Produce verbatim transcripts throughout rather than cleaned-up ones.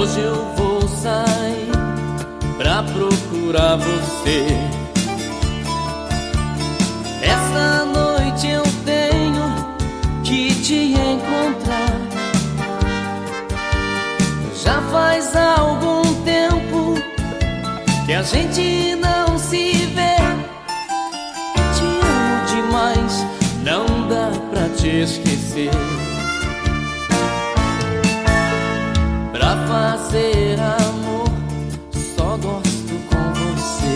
Hoje eu vou sair pra procurar você. Essa noite eu tenho que te encontrar. Já faz algum tempo que a gente não se vê. Te amo demais, não dá pra te esquecer. Pra fazer amor, só gosto com você.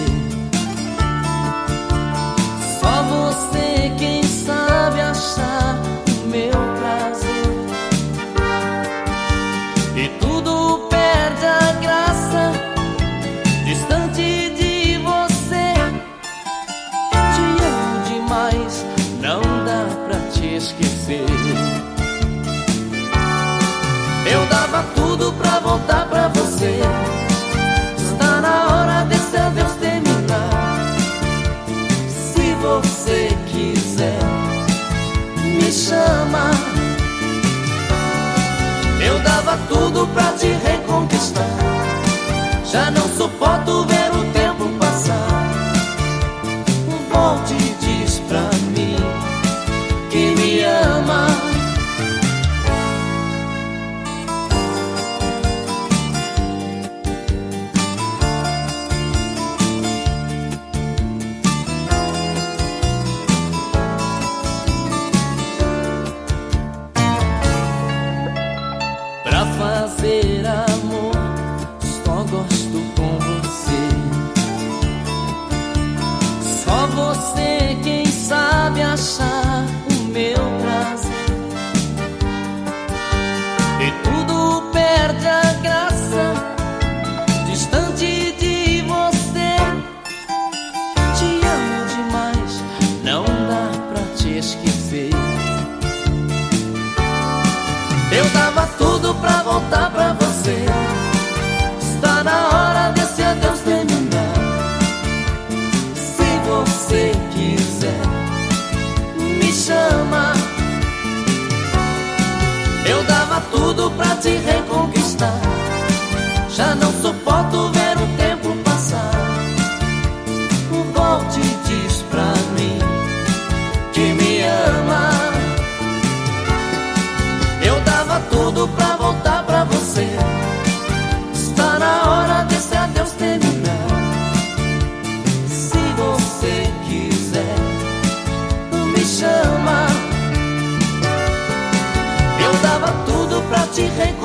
Só você quem sabe achar o meu prazer. E tudo perde a graça distante de você. Te amo demais, não dá pra te esquecer. Eu dava tudo pra voltar pra você. Está na hora desse adeus terminar. Se você quiser, me chama. Eu dava tudo pra te reconquistar. Já não suporto ver o tempo passar. Volte e diz pra mim que me ama. Pra fazer amor, só gosto com você. Só você quem sabe achar o meu prazer. E tudo perde a graça distante de você. Te amo demais, não dá pra te esquecer. Eu dava tudo pra voltar pra você. Está na hora desse adeus terminar. Se você quiser, me chama. Eu dava tudo pra te reconquistar. Já não suporto ver o tempo passar. Volte e diz pra mim que me ama. Eu dava tudo pra voltar pra você. Está na hora desse adeus terminar. Se você quiser, me chama. Eu dava tudo pra te reconquistar.